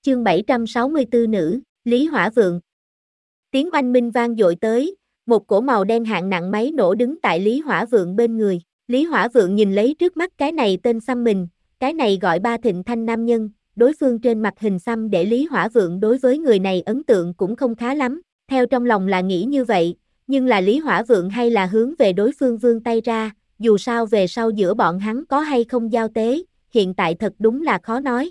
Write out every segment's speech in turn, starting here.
Chương 764 nữ, Lý Hỏa Vượng. Tiếng oanh minh vang dội tới, một cổ màu đen hạng nặng máy nổ đứng tại Lý Hỏa Vượng bên người. Lý Hỏa Vượng nhìn lấy trước mắt cái này tên xăm mình, cái này gọi Ba Thịnh Thanh nam nhân, đối phương trên mặt hình xăm để Lý Hỏa Vượng đối với người này ấn tượng cũng không khá lắm, theo trong lòng là nghĩ như vậy, nhưng là Lý Hỏa Vượng hay là hướng về đối phương vươn tay ra, dù sao về sau giữa bọn hắn có hay không giao tế, hiện tại thật đúng là khó nói.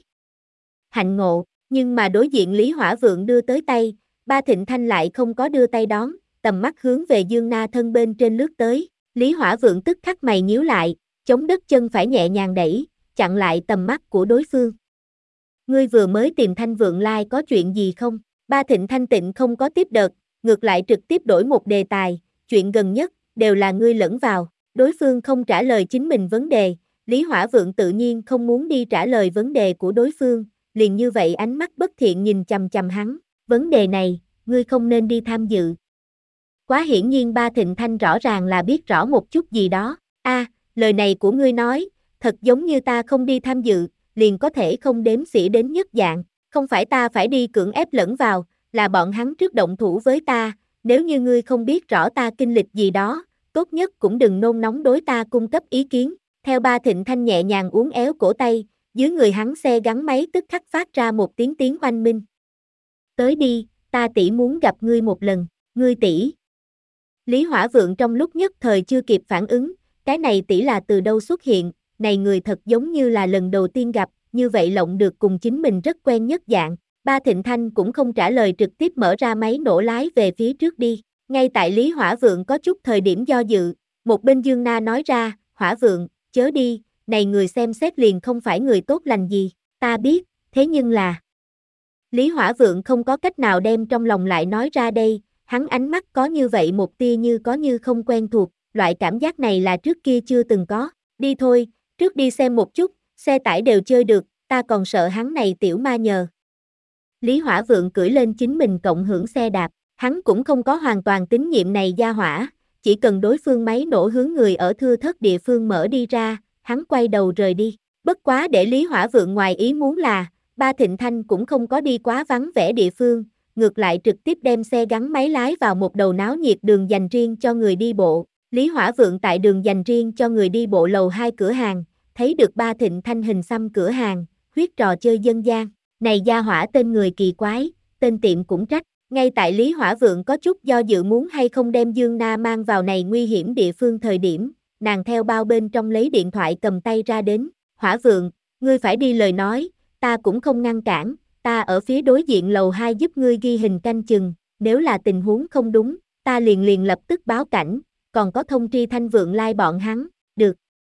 Hạnh ngộ, nhưng mà đối diện Lý Hỏa Vượng đưa tới tay, Ba Thịnh Thanh lại không có đưa tay đón, tầm mắt hướng về Dương Na thân bên trên lướt tới, Lý Hỏa Vượng tức khắc mày nhíu lại, chống đất chân phải nhẹ nhàng đẩy, chặn lại tầm mắt của đối phương. Ngươi vừa mới tìm Thanh Vượng Lai có chuyện gì không? Ba Thịnh Thanh tịnh không có tiếp đợt, ngược lại trực tiếp đổi một đề tài, chuyện gần nhất, đều là ngươi lẫn vào, đối phương không trả lời chính mình vấn đề, Lý Hỏa Vượng tự nhiên không muốn đi trả lời vấn đề của đối phương, liền như vậy ánh mắt bất thiện nhìn chằm chằm hắn, vấn đề này, ngươi không nên đi tham dự. Quá hiển nhiên Ba Thịnh Thanh rõ ràng là biết rõ một chút gì đó, lời này của ngươi nói, thật giống như ta không đi tham dự, liền có thể không đếm xỉa đến nhất dạng, không phải ta phải đi cưỡng ép lẫn vào, là bọn hắn trước động thủ với ta, nếu như ngươi không biết rõ ta kinh lịch gì đó, tốt nhất cũng đừng nôn nóng đối ta cung cấp ý kiến, theo Ba Thịnh Thanh nhẹ nhàng uốn éo cổ tay, dưới người hắn xe gắn máy tức khắc phát ra một tiếng tiếng oanh minh. Tới đi, ta tỷ muốn gặp ngươi một lần, ngươi tỷ. Lý Hỏa Vượng trong lúc nhất thời chưa kịp phản ứng, cái này tỷ là từ đâu xuất hiện, này người thật giống như là lần đầu tiên gặp, như vậy lộng được cùng chính mình rất quen nhất dạng. Ba Thịnh Thanh cũng không trả lời trực tiếp mở ra máy nổ lái về phía trước đi, ngay tại Lý Hỏa Vượng có chút thời điểm do dự, một bên Dương Na nói ra, Hỏa Vượng, chớ đi, này người xem xét liền không phải người tốt lành gì, ta biết, thế nhưng là... Lý Hỏa Vượng không có cách nào đem trong lòng lại nói ra đây, hắn ánh mắt có như vậy một tia như có như không quen thuộc, loại cảm giác này là trước kia chưa từng có, đi thôi, trước đi xem một chút, xe tải đều chơi được, ta còn sợ hắn này tiểu ma nhờ. Lý Hỏa Vượng cưỡi lên chính mình cộng hưởng xe đạp, hắn cũng không có hoàn toàn tín nhiệm này gia hỏa, chỉ cần đối phương máy nổ hướng người ở thưa thớt địa phương mở đi ra, hắn quay đầu rời đi. Bất quá để Lý Hỏa Vượng ngoài ý muốn là, Ba Thịnh Thanh cũng không có đi quá vắng vẻ địa phương, ngược lại trực tiếp đem xe gắn máy lái vào một đầu náo nhiệt đường dành riêng cho người đi bộ. Lý Hỏa Vượng tại đường dành riêng cho người đi bộ lầu 2 cửa hàng, thấy được Ba Thịnh Thanh hình xăm cửa hàng, huyết trò chơi dân gian. Này gia hỏa tên người kỳ quái, tên tiệm cũng trách, ngay tại Lý Hỏa Vượng có chút do dự muốn hay không đem Dương Na mang vào này nguy hiểm địa phương thời điểm, nàng theo bao bên trong lấy điện thoại cầm tay ra đến, Hỏa Vượng, ngươi phải đi lời nói, ta cũng không ngăn cản, ta ở phía đối diện lầu 2 giúp ngươi ghi hình canh chừng, nếu là tình huống không đúng, ta liền lập tức báo cảnh, còn có thông tri Thanh Vượng Lai bọn hắn, được.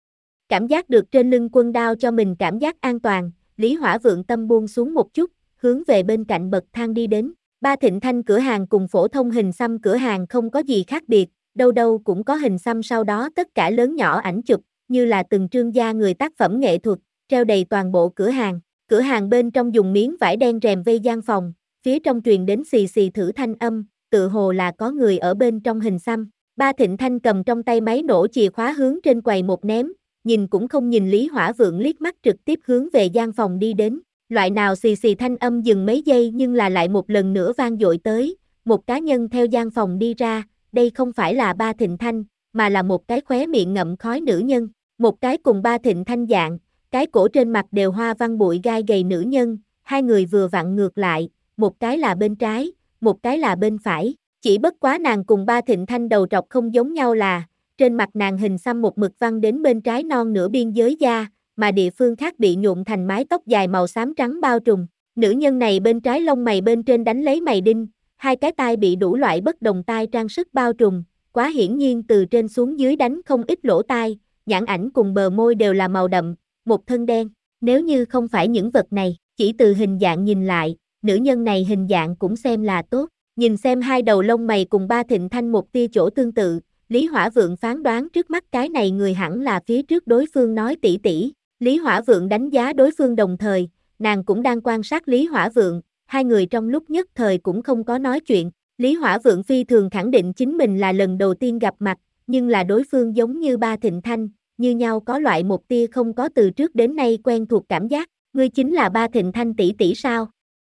Cảm giác được trên lưng quân đao cho mình cảm giác an toàn, Lý Hỏa Vượng tâm buông xuống một chút, hướng về bên cạnh bậc thang đi đến. Ba Thịnh Thanh cửa hàng cùng phổ thông hình xăm cửa hàng không có gì khác biệt, đâu đâu cũng có hình xăm sau đó tất cả lớn nhỏ ảnh chụp, như là từng trương gia người tác phẩm nghệ thuật, treo đầy toàn bộ cửa hàng. Cửa hàng bên trong dùng miếng vải đen rèm vây gian phòng, phía trong truyền đến xì xì thử thanh âm, tự hồ là có người ở bên trong hình xăm. Ba Thịnh Thanh cầm trong tay máy nổ chìa khóa hướng trên quầy một ném, nhìn cũng không nhìn Lý Hỏa Vượng liếc mắt trực tiếp hướng về gian phòng đi đến. Loại nào xì xì thanh âm dừng mấy giây nhưng là lại một lần nữa vang dội tới, một cá nhân theo gian phòng đi ra, đây không phải là Ba Thịnh Thanh, mà là một cái khóe miệng ngậm khói nữ nhân, một cái cùng Ba Thịnh Thanh dạng, cái cổ trên mặt đều hoa văn bụi gai gầy nữ nhân, hai người vừa vặn ngược lại, một cái là bên trái, một cái là bên phải, chỉ bất quá nàng cùng Ba Thịnh Thanh đầu trọc không giống nhau là, trên mặt nàng hình xăm một mực văng đến bên trái non nửa biên giới da, mà địa phương khác bị nhuộm thành mái tóc dài màu xám trắng bao trùm. Nữ nhân này bên trái lông mày bên trên đánh lấy mày đinh, hai cái tai bị đủ loại bất đồng tai trang sức bao trùm, quá hiển nhiên từ trên xuống dưới đánh không ít lỗ tai, nhãn ảnh cùng bờ môi đều là màu đậm, một thân đen. Nếu như không phải những vật này, chỉ từ hình dạng nhìn lại, nữ nhân này hình dạng cũng xem là tốt. Nhìn xem hai đầu lông mày cùng Ba Thịnh Thanh một tia chỗ tương tự, Lý Hỏa Vượng phán đoán trước mắt cái này người hẳn là phía trước đối phương nói tỷ tỷ. Lý Hỏa Vượng đánh giá đối phương đồng thời, nàng cũng đang quan sát Lý Hỏa Vượng, hai người trong lúc nhất thời cũng không có nói chuyện. Lý Hỏa Vượng phi thường khẳng định chính mình là lần đầu tiên gặp mặt, nhưng là đối phương giống như Ba Thịnh Thanh, như nhau có loại một tia không có từ trước đến nay quen thuộc cảm giác, ngươi chính là Ba Thịnh Thanh tỷ tỷ sao?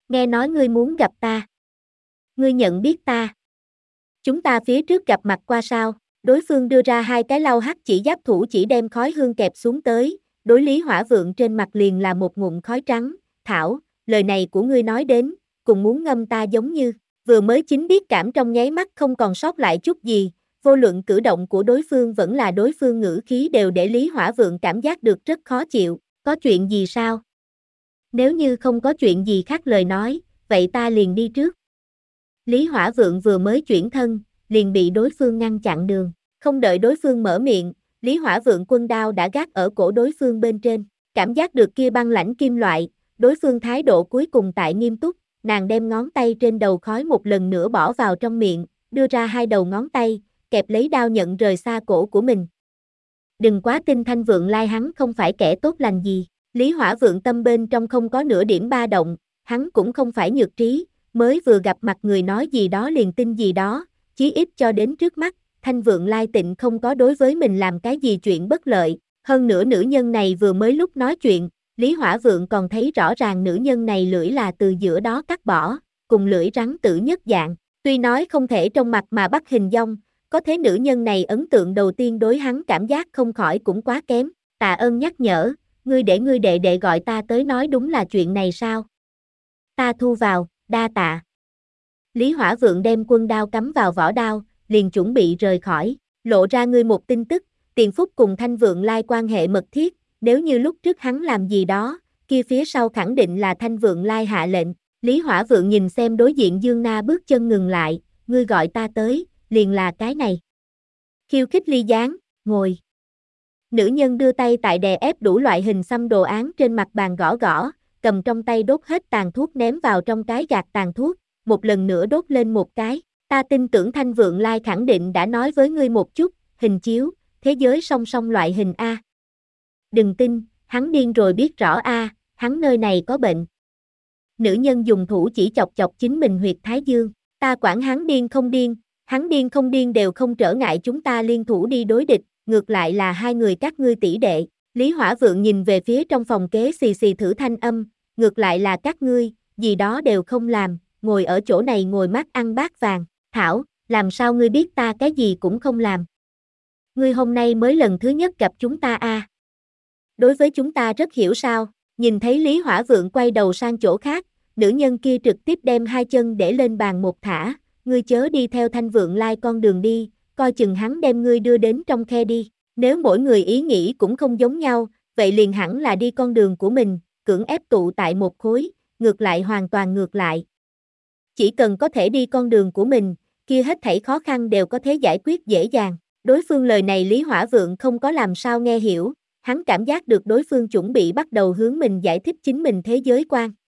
Nghe nói ngươi muốn gặp ta. Ngươi nhận biết ta. Chúng ta phía trước gặp mặt qua sao? Đối phương đưa ra hai cái lau hắc chỉ giáp thủ chỉ đem khói hương kẹp xuống tới, đối Lý Hỏa Vượng trên mặt liền là một ngụm khói trắng. Thảo, lời này của ngươi nói đến, cùng muốn ngâm ta giống như, vừa mới chính biết cảm trong nháy mắt không còn sót lại chút gì, vô luận cử động của đối phương vẫn là đối phương ngữ khí đều để Lý Hỏa Vượng cảm giác được rất khó chịu, có chuyện gì sao? Nếu như không có chuyện gì khác lời nói, vậy ta liền đi trước. Lý Hỏa Vượng vừa mới chuyển thân, liền bị đối phương ngăn chặn đường, không đợi đối phương mở miệng, Lý Hỏa Vượng quân đao đã gác ở cổ đối phương bên trên, cảm giác được kia băng lãnh kim loại, đối phương thái độ cuối cùng tại nghiêm túc, nàng đem ngón tay trên đầu khói một lần nữa bỏ vào trong miệng, đưa ra hai đầu ngón tay, kẹp lấy đao nhận rời xa cổ của mình. Đừng quá tin Thanh Vượng Lai hắn không phải kẻ tốt lành gì, Lý Hỏa Vượng tâm bên trong không có nửa điểm ba động, hắn cũng không phải nhược trí, mới vừa gặp mặt người nói gì đó liền tin gì đó, chí ít cho đến trước mắt, Thanh Vượng Lai Tịnh không có đối với mình làm cái gì chuyện bất lợi, hơn nữa nữ nhân này vừa mới lúc nói chuyện, Lý Hỏa Vượng còn thấy rõ ràng nữ nhân này lưỡi là từ giữa đó cắt bỏ, cùng lưỡi rắn tử nhất dạng, tuy nói không thể trong mặt mà bắt hình dong, có thế nữ nhân này ấn tượng đầu tiên đối hắn cảm giác không khỏi cũng quá kém, tạ ơn nhắc nhở, ngươi đệ đệ gọi ta tới nói đúng là chuyện này sao? Ta thu vào, đa tạ. Lý Hỏa Vượng đem quân đao cắm vào vỏ đao, liền chuẩn bị rời khỏi, lộ ra ngươi một tin tức, Tiền Phúc cùng Thanh Vượng Lai quan hệ mật thiết, nếu như lúc trước hắn làm gì đó, kia phía sau khẳng định là Thanh Vượng Lai hạ lệnh, Lý Hỏa Vượng nhìn xem đối diện Dương Na bước chân ngừng lại, ngươi gọi ta tới, liền là cái này. Khiêu khích ly gián, ngồi. Nữ nhân đưa tay tại đè ép đủ loại hình xăm đồ án trên mặt bàn gõ gõ, cầm trong tay đốt hết tàn thuốc ném vào trong cái gạt tàn thuốc, một lần nữa đốt lên một cái. Ta tin tưởng Thanh Vượng Lai khẳng định đã nói với ngươi một chút, hình chiếu, thế giới song song loại hình A. Đừng tin, hắn điên rồi biết rõ A, hắn nơi này có bệnh. Nữ nhân dùng thủ chỉ chọc chọc chính mình huyệt thái dương, ta quản hắn điên không điên đều không trở ngại chúng ta liên thủ đi đối địch, ngược lại là hai người các ngươi tỷ đệ. Lý Hỏa Vượng nhìn về phía trong phòng kế xì xì thử thanh âm, ngược lại là các ngươi, gì đó đều không làm, ngồi ở chỗ này ngồi mắt ăn bát vàng, Thảo, làm sao ngươi biết ta cái gì cũng không làm? Ngươi hôm nay mới lần thứ nhất gặp chúng ta a. Đối với chúng ta rất hiểu sao, nhìn thấy Lý Hỏa Vượng quay đầu sang chỗ khác, nữ nhân kia trực tiếp đem hai chân để lên bàn một thả, ngươi chớ đi theo Thanh Vượng Lai con đường đi, coi chừng hắn đem ngươi đưa đến trong khe đi, nếu mỗi người ý nghĩ cũng không giống nhau, vậy liền hẳn là đi con đường của mình, cưỡng ép tụ tại một khối, ngược lại hoàn toàn ngược lại. Chỉ cần có thể đi con đường của mình, kia hết thảy khó khăn đều có thể giải quyết dễ dàng. Đối phương lời này Lý Hỏa Vượng không có làm sao nghe hiểu, hắn cảm giác được đối phương chuẩn bị bắt đầu hướng mình giải thích chính mình thế giới quan.